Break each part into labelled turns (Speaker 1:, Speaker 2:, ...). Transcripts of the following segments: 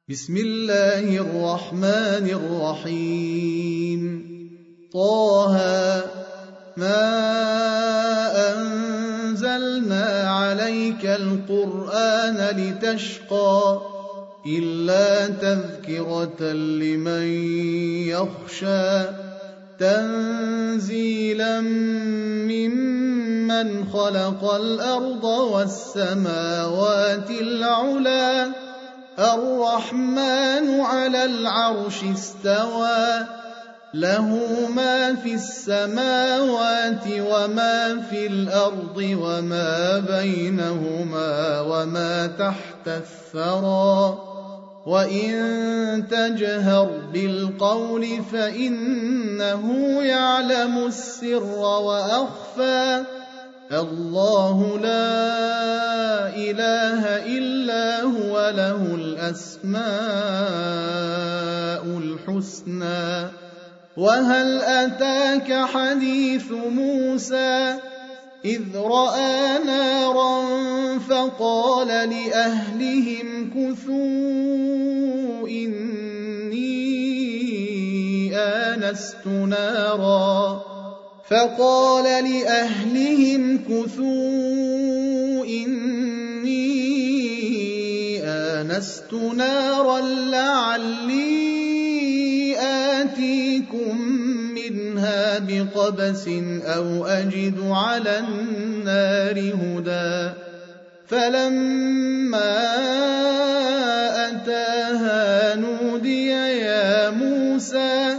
Speaker 1: بسم الله الرحمن الرحيم طه ما أنزلنا عليك القرآن لتشقى إلا تذكرة لمن يخشى تنزيلا ممن خلق الأرض والسماوات العلى الرحمن على العرش استوى له ما في السماوات وما في الأرض وما بينهما وما تحت الثرى وإن تجهر بالقول فإنه يعلم السر وأخفى الله لا إله إلا هو له الأسماء الحسنى وهل أتاك حديث موسى إذ رأى نارا فقال لأهلهم كثوا إني آنست نارا لعلي آتيكم منها بقبس أو أجد على النار هدى فلما أتاها نودي يا موسى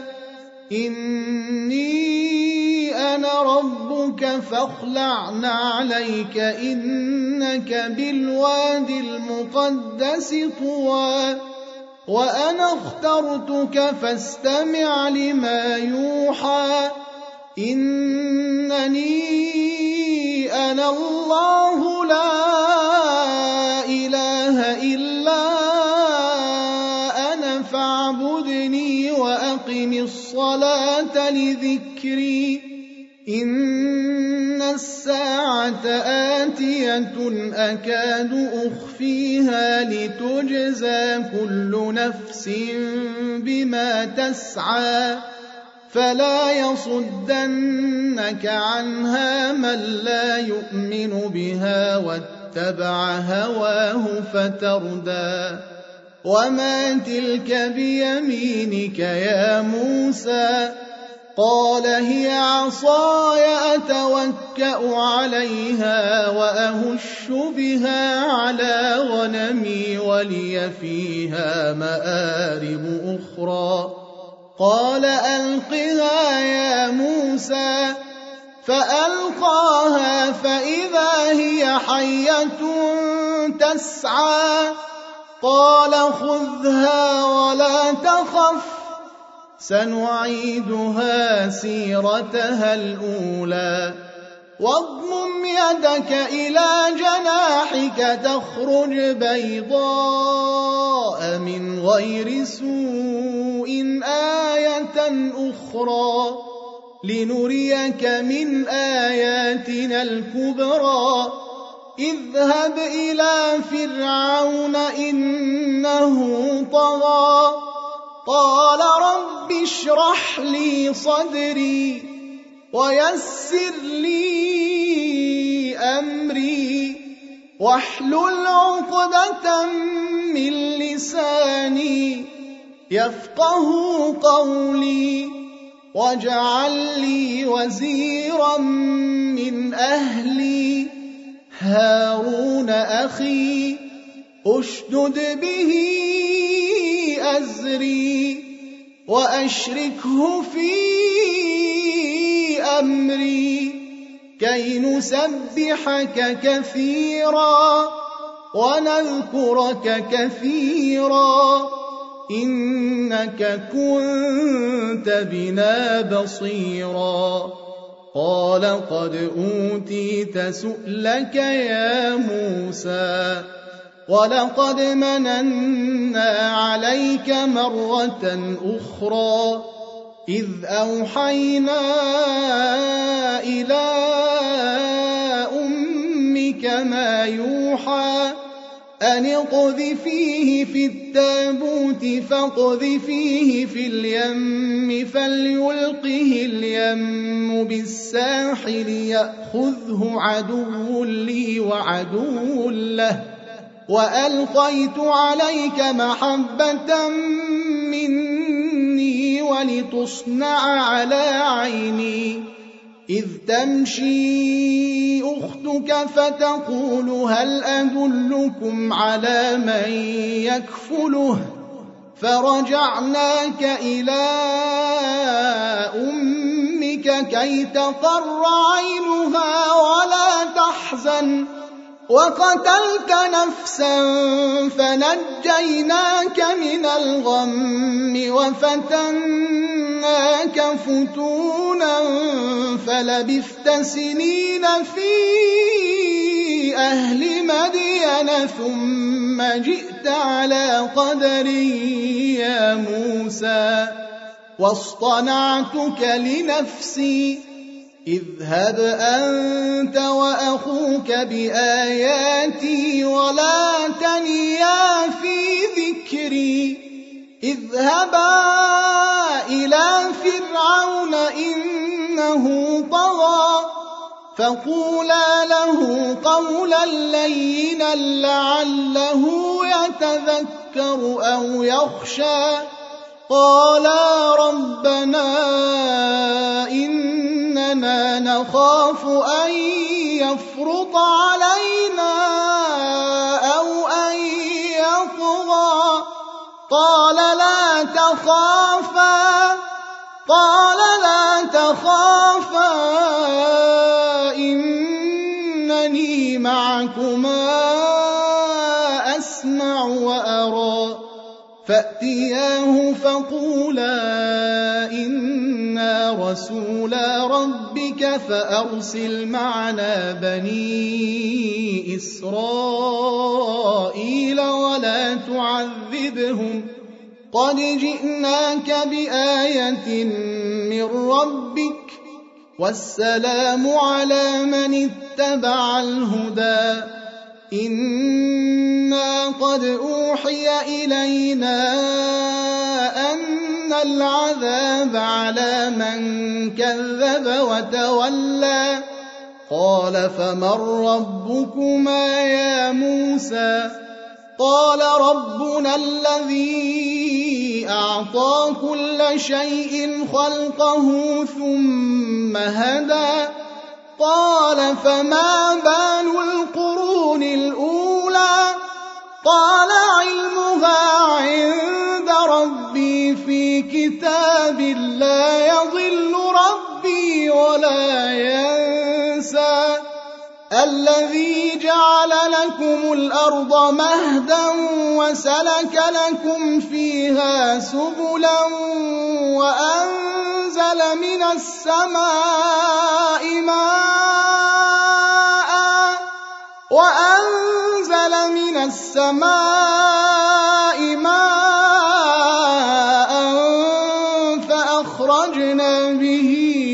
Speaker 1: إني أنا ربك فاخلع نعليك إنك بالواد المقدس طوى وأنا اخترتك فاستمع لما يوحى إنني أنا الله لا إله إلا أنا فاعبدني وأقم الصلاة لذكري إن الساعة آتية أكاد أخفيها لتجزى كل نفس بما تسعى فلا يصدنك عنها من لا يؤمن بها واتبع هواه فتردى وما تلك بيمينك يا موسى قال هي عصاي أتوكأ عليها وأهش بها على غنمي ولي فيها مآرب أخرى قال ألقها يا موسى فألقاها فإذا هي حية تسعى قال خذها ولا تخف سنعيدها سيرتها الأولى واضمم يدك إلى جناحك تخرج بيضاء من غير سوء آية أخرى لنريك من آياتنا الكبرى اذهب إلى فرعون إنه طغى قال رب اشرح لي صدري ويسر لي أمري واحلل عقدة من لساني يفقه قولي واجعل لي وزيرا من أهلي هارون أخي أشدد به أزري وأشركه في أمري كي نسبحك كثيرا ونذكرك كثيرا إنك كنت بنا بصيرا قال قد أوتيت سؤلك يا موسى ولقد مننا عليك مرة أخرى إذ أوحينا إلى أمك ما يوحى أن اقذفيه في التابوت فاقذفيه في اليم فليلقه اليم بالساحل يأخذه عدو لي وعدو له وألقيت عليك محبة مني ولتصنع على عيني إذ تمشي أختك فتقول هل أدلكم على من يكفله فرجعناك إلى أمك كي تقر عينها ولا تحزن وقتلت نفسا فنجيناك من الغم وفتناك فتونا فلبثت سنين في أهل مدين ثم جئت على قدري يا موسى واصطنعتك لنفسي اذهب أنت وأخوك بآياتي ولا تنيا في ذكري اذهبا إلى فرعون إنه طغى فقولا له قولا لينا لعله يتذكر أو يخشى قالا ربنا إننا نخاف أن يفرط علينا أو أن يطغى قال لا تخافا إنني معكما أسمع وأرى فأتياه فقولا إنا رسولا ربك فأرسل معنا بني إسرائيل ولا تعذبهم قد جئناك بآية من ربك والسلام على من اتبع الهدى إنا قد أوحي إلينا أن العذاب على من كذب وتولى قال فمن ربكما يا موسى قال ربنا الذي أعطى كل شيء خلقه ثم هدى قال فما بال القرون الأولى قال علمها عند ربي في كتاب لا يضل ربي ولا ينسى الذي جعل لكم الأرض مهدا وسلك لكم فيها سبلا وأنزل من السماء ماء فأخرجنا به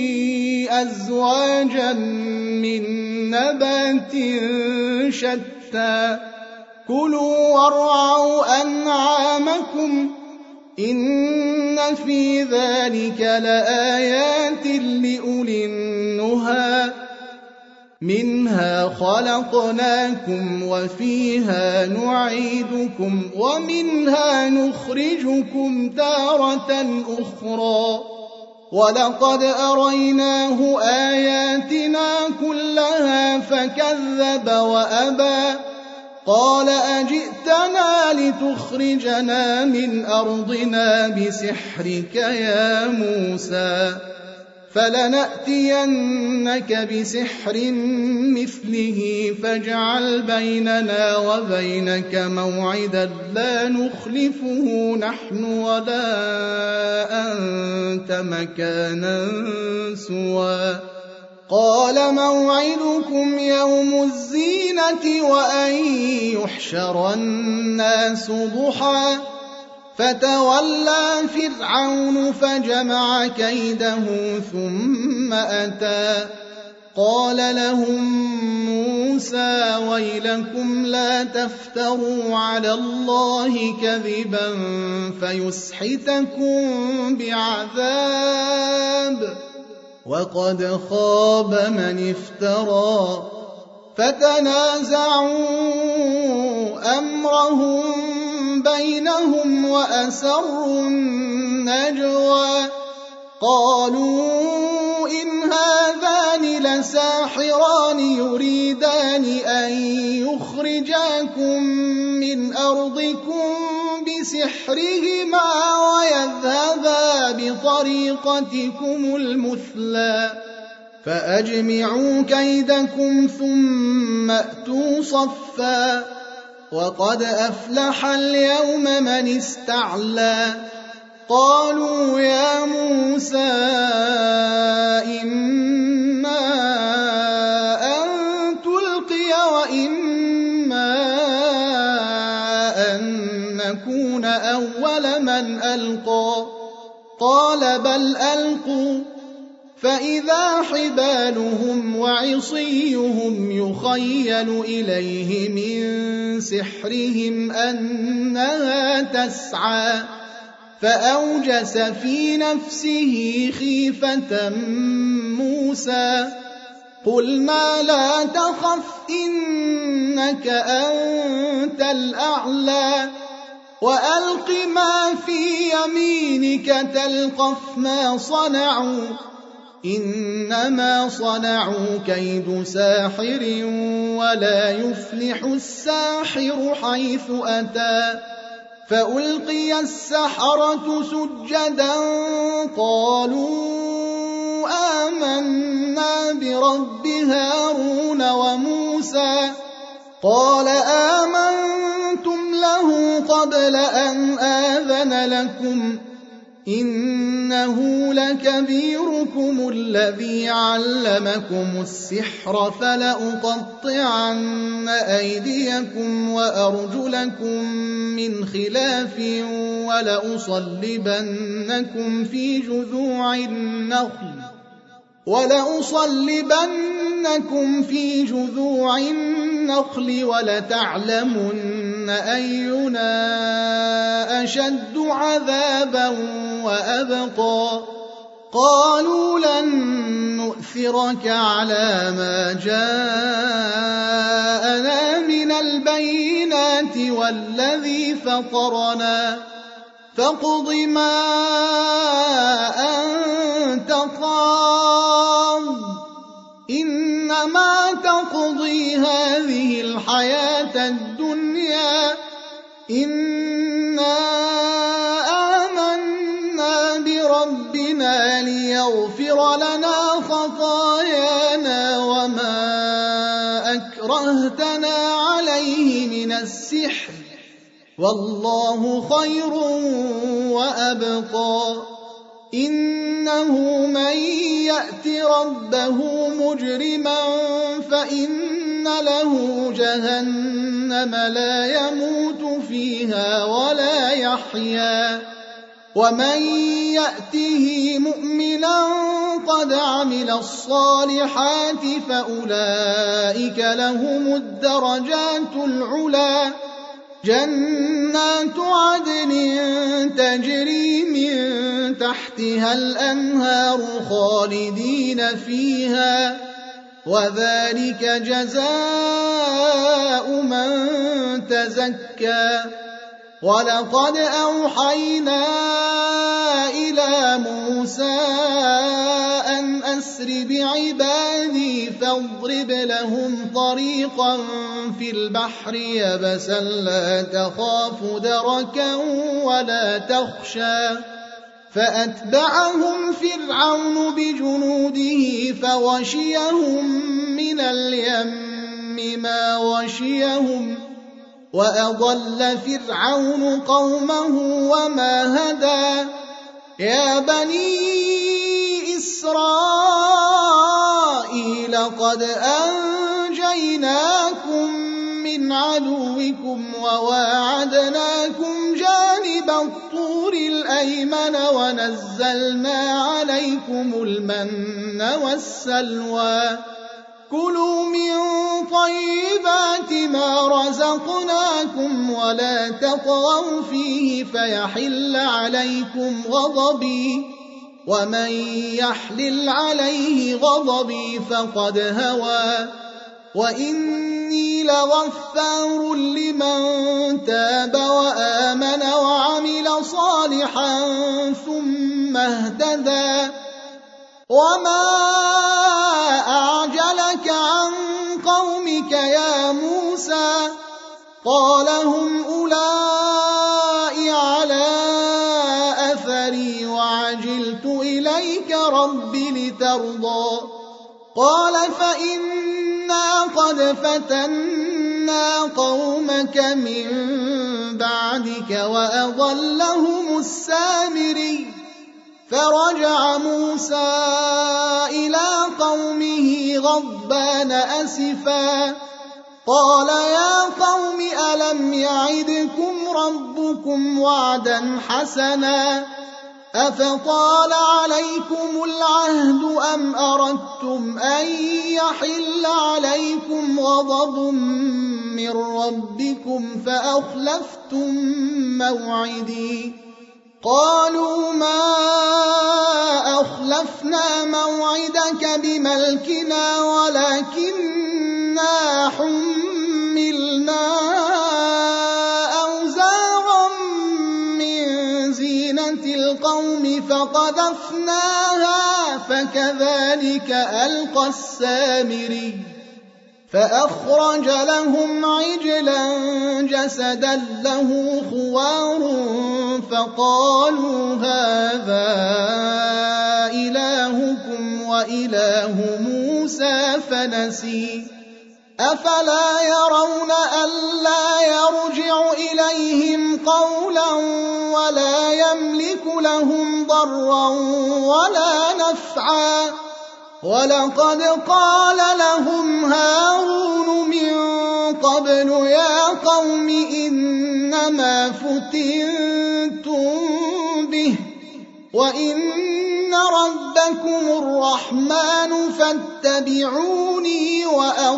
Speaker 1: أزواجا من نبات شتى كلوا وارعوا أنعامكم إن في ذلك لآيات لأولي النهى منها خلقناكم وفيها نعيدكم ومنها نخرجكم تارة أخرى ولقد أريناه آياتنا كلها فكذب وأبى قال أجئتنا لتخرجنا من أرضنا بسحرك يا موسى فلنأتينك بسحر مثله فاجعل بيننا وبينك موعدا لا نخلفه نحن ولا أنت مكانا سوى قال موعدكم يوم الزينة وأن يحشر الناس ضحى فتولى فرعون فجمع كيده ثم أتى قال لهم موسى ويلكم لا تفتروا على الله كذبا فيسحتكم بعذاب وقد خاب من افترى فتنازعوا أمرهم بينهم وأسروا النجوى قالوا إن هذان لساحران يريدان أن يخرجاكم من أرضكم بسحرهما ويذهبا بطريقتكم المثلى فأجمعوا كيدكم ثم أتوا صفا وقد أفلح اليوم من استعلى قالوا يا موسى إما أن تلقي وإما أن نكون أول من ألقى قال بل ألقوا فإذا حبالهم وعصيهم يخيل إليه من سحرهم أنها تسعى فأوجس في نفسه خيفة موسى قلنا لا تخف إنك أنت الأعلى وألق ما في يمينك تلقف ما صنعوا إنما صنعوا كيد ساحر ولا يفلح الساحر حيث أتى فألقي السحرة سجدا قالوا آمنا برب هارون وموسى قال آمنتم له قبل أن آذن لكم إنه لكبيركم الذي علمكم السحر فلأقطعن أيديكم وأرجلكم من خلاف ولأصلبنكم في جذوع النخل ولتعلمن أينا أشد عذابا وأبقى قالوا لن نؤثرك على ما جاءنا من البينات والذي فطرنا فاقض ما أنت قاض إنما تقضي هذه الحياة الدنيا إنا آمنا بربنا ليغفر لنا خطايانا وما أكرهتنا عليه من السحر والله خير وأبقى إنه من يأت ربه مجرما فإن له جهنم لا يموت فيها ولا يحيا ومن يأته مؤمنا قد عمل الصالحات فأولئك لهم الدرجات العلى جنات عدن تجري من تحتها الأنهار خالدين فيها وذلك جزاء من تزكى ولقد أوحينا إلى موسى أن أسر بعبادي فاضرب لهم طريقا في البحر يبسا لا تخاف دركا ولا تخشى فأتبعهم فرعون بجنوده فغشيهم من اليم ما غشيهم وأضل فرعون قومه وما هدى يا بني إسرائيل قد أنجيناكم من عدوكم وواعدناكم جانب الطور الأيمن ونزلنا عليكم المن والسلوى كلوا من طيبات ما رزقناكم ولا تطغوا فيه فيحل عليكم غضبي ومن يحلل عليه غضبي فقد هوى وإني لغفار لمن تاب وآمن وعمل صالحا ثم اهتدى وما أعجلك عن قومك يا موسى قال هم أولئك على أثري وعجلت إليك رب لترضى قال فإنا قد فتنا قومك من بعدك وأضلهم السامري فرجع موسى إلى قومه غضبان أسفا قال يا قوم ألم يعدكم ربكم وعدا حسنا أفطال عليكم العهد أم أردتم أن يحل عليكم غضب من ربكم فأخلفتم موعدي قالوا ما أخلفنا موعدك بملكنا ولكننا حملنا أوزارا من زينة القوم فقذفناها فكذلك ألقى السامري فأخرج لهم عجلا جسدا له خوار فقالوا هذا إلهكم وإله موسى فنسي أفلا يرون ألا يرجع إليهم قولا ولا يملك لهم ضرا ولا نفعا ولقد قال لهم هارون من قبل يا قوم إنما فتنتم به وإن ربكم الرحمن فاتبعوني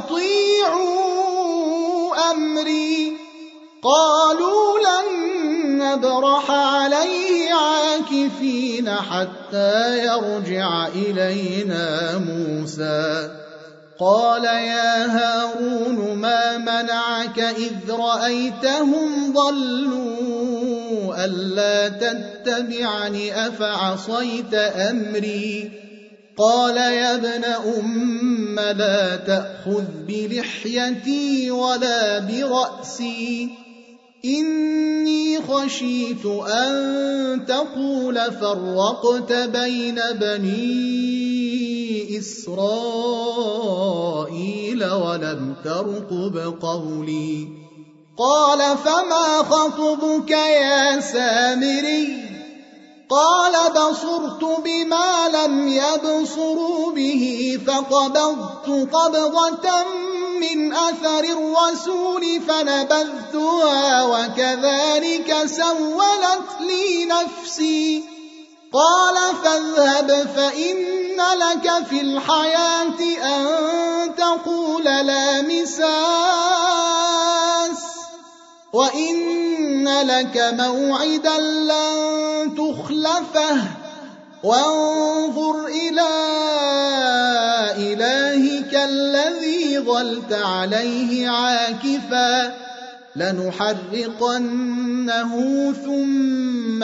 Speaker 1: وأطيعوا أمري قالوا لن نبرح عليه عاكفين حتى يرجع إلينا موسى قال يا هارون ما منعك إذ رأيتهم ضلوا ألا تتبعني أفعصيت أمري قال يا ابن أم لا تأخذ بلحيتي ولا برأسي إني خشيت أن تقول فرقت بين بني إسرائيل ولم ترقب قولي قال فما خطبك يا سامري قال بصرت بما لم يبصروا به فقبضت قبضة من أثر الرسول فنبذتها وكذلك سولت لي نفسي قال فاذهب فإن لك في الحياة أن تقول لا مساس وإن لك موعدا لن تخلفه وانظر إلى إلهك الذي ظلت عليه عاكفا لنحرقنه ثم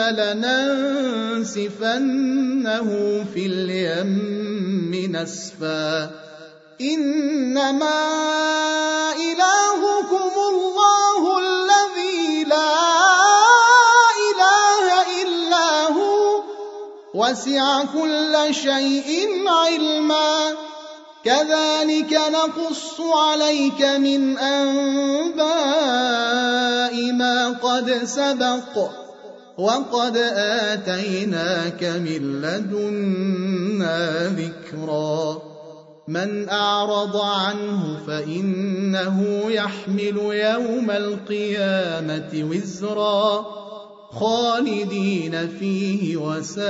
Speaker 1: لننسفنه في اليم نسفا إنما إلهكم الله الذي لا إله إلا هو وسع كل شيء علما كذلك نقص عليك من أنباء ما قد سبق وقد آتيناك من لدنا ذكرا من أعرض عنه فإنه يحمل يوم القيامة وزرا خالدين فيه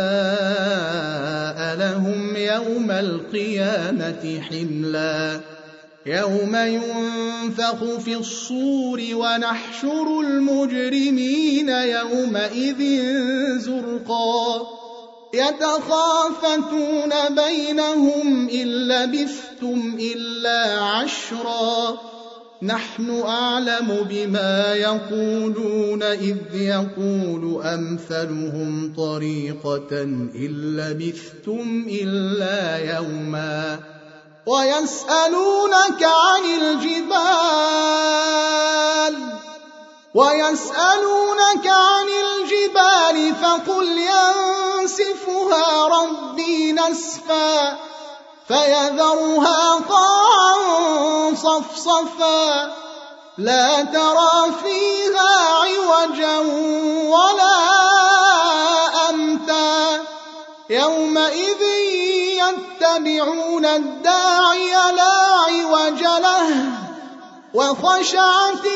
Speaker 1: وساء لهم يوم القيامة حملا يوم ينفخ في الصور ونحشر المجرمين يومئذ زرقا يتخافتون بينهم إن لبثتم إلا عشرا نحن أعلم بما يقولون إذ يقول أمثلهم طريقة إن لبثتم إلا يوما ويسألونك عن الجبال فقل ينسفها ربي نسفا فيذرها قاعا صفصفا لا ترى فيها عوجا ولا أمتا يومئذ يتبعون الداعي لا عوج له وخشعت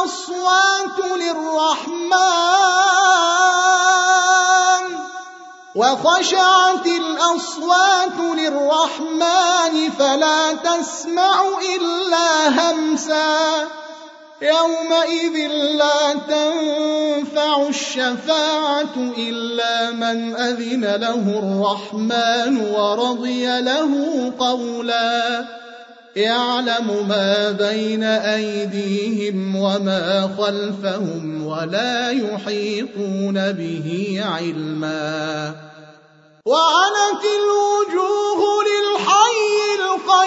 Speaker 1: الأصوات للرحمن فلا تسمع إلا همسا يومئذ لا تنفع الشفاعة إلا من أذن له الرحمن ورضي له قولا يعلم ما بين أيديهم وما خلفهم ولا يحيطون به علما وعنت الوجوه للحي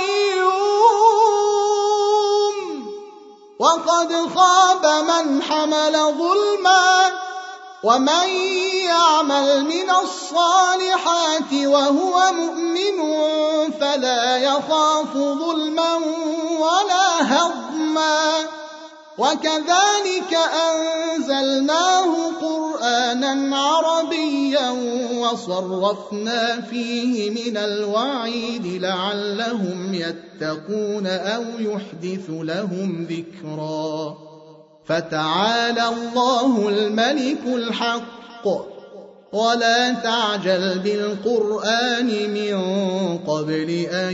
Speaker 1: القيوم وقد خاب من حمل ظلما ومن يعمل من الصالحات وهو مؤمن فلا يخاف ظلما ولا هضما وكذلك أنزلناه قرآنا عربيا وصرفنا فيه من الوعيد لعلهم يتقون أو يحدث لهم ذكرا فتعالى الله الملك الحق ولا تعجل بالقرآن من قبل أن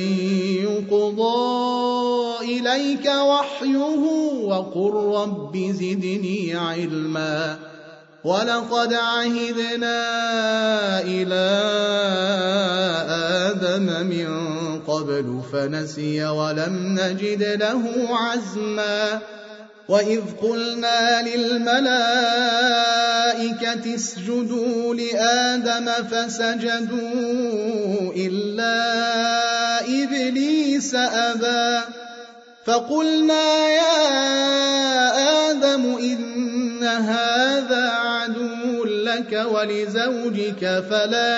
Speaker 1: يقضى إليك وحيه وقل رب زدني علما ولقد عهدنا إلى آدم من قبل فنسي ولم نجد له عزما وإذ قلنا للملائكة اسجدوا لآدم فسجدوا إلا إبليس أبى فقلنا يا آدم إن هذا عدو لك ولزوجك فلا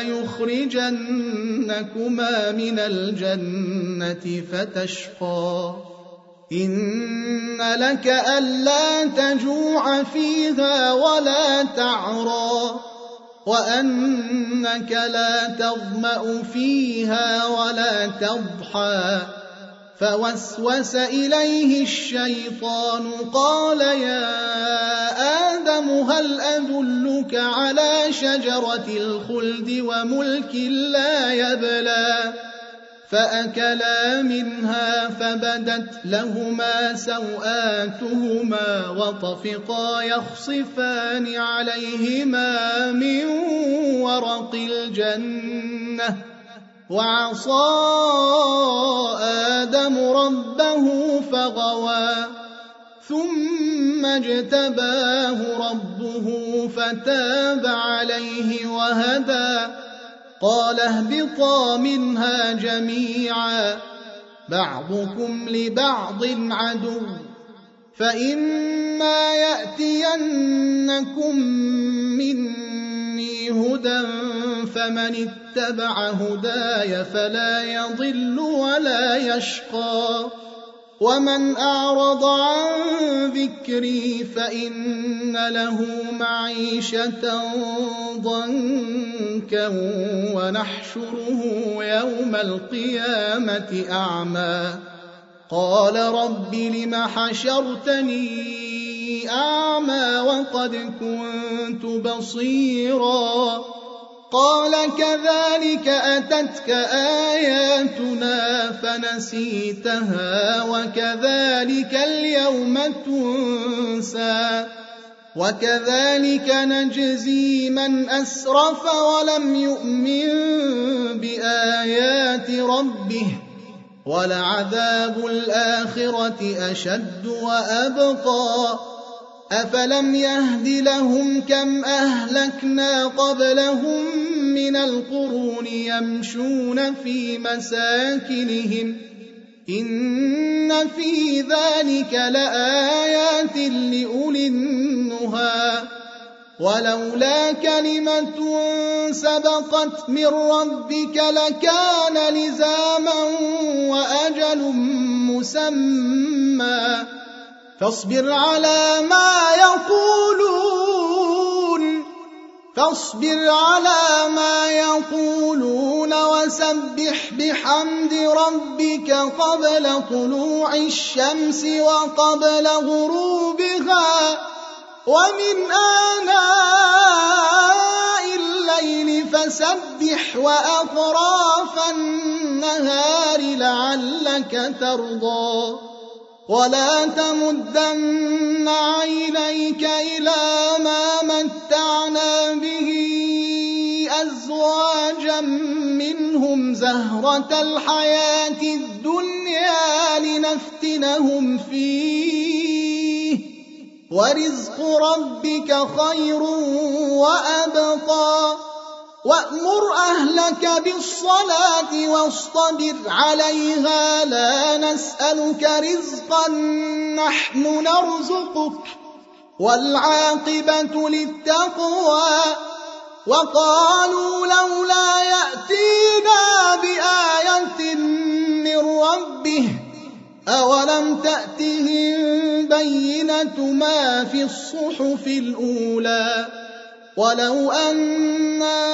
Speaker 1: يخرجنكما من الجنة فتشقى إن لك ألا تجوع فيها ولا تعرى وأنك لا تظمأ فيها ولا تضحى فوسوس إليه الشيطان قال يا آدم هل أدلك على شجرة الخلد وملك لا يبلى فأكلا منها فبدت لهما سوآتهما وطفقا يخصفان عليهما من ورق الجنة وعصى آدم ربه فغوى ثم اجتباه ربه فتاب عليه وهدى قال اهبطا منها جميعا بعضكم لبعض عدو فإما يأتينكم مني هدى فمن اتبع هداي فلا يضل ولا يشقى ومن أعرض عن ذكري فإن له معيشة ضنكا ونحشره يوم القيامة أعمى قال رب لم حشرتني أعمى وقد كنت بصيرا قال كذلك أتتك آياتنا فنسيتها وكذلك اليوم تنسى وكذلك نجزي من أسرف ولم يؤمن بآيات ربه ولعذاب الآخرة أشد وأبقى أفلم يهد لهم كم أهلكنا قبلهم من القرون يمشون في مساكنهم إن في ذلك لآيات لأولي النهى ولولا كلمة سبقت من ربك لكان لزاما وأجل مسمى فاصبر على ما يقولون وسبح بحمد ربك قبل طلوع الشمس وقبل غروبها ومن آناء الليل فسبح وأطراف النهار لعلك ترضى ولا تمدن عينيك إلى ما متعنا به أزواجا منهم زهرة الحياة الدنيا لنفتنهم فيه ورزق ربك خير وأبقى وأمر أهلك بالصلاة واصطبر عليها لا نسألك رزقا نحن نرزقك والعاقبة للتقوى وقالوا لولا يأتينا بآية من ربه أولم تأتهم بينة ما في الصحف الأولى ولو أنا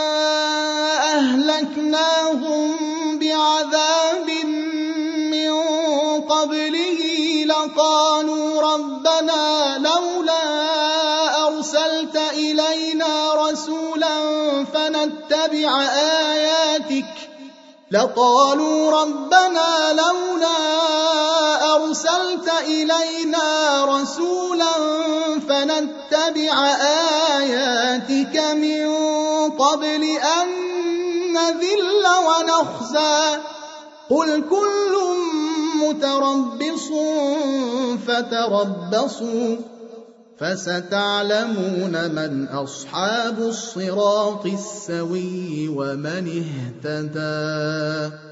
Speaker 1: أهلكناهم بعذاب من قبله لقالوا ربنا لولا أرسلت إلينا رسولا فنتبع آياتك من قبل أن نذل ونخزى قل كل متربص فتربصوا فستعلمون من أصحاب الصراط السوي ومن اهتدى.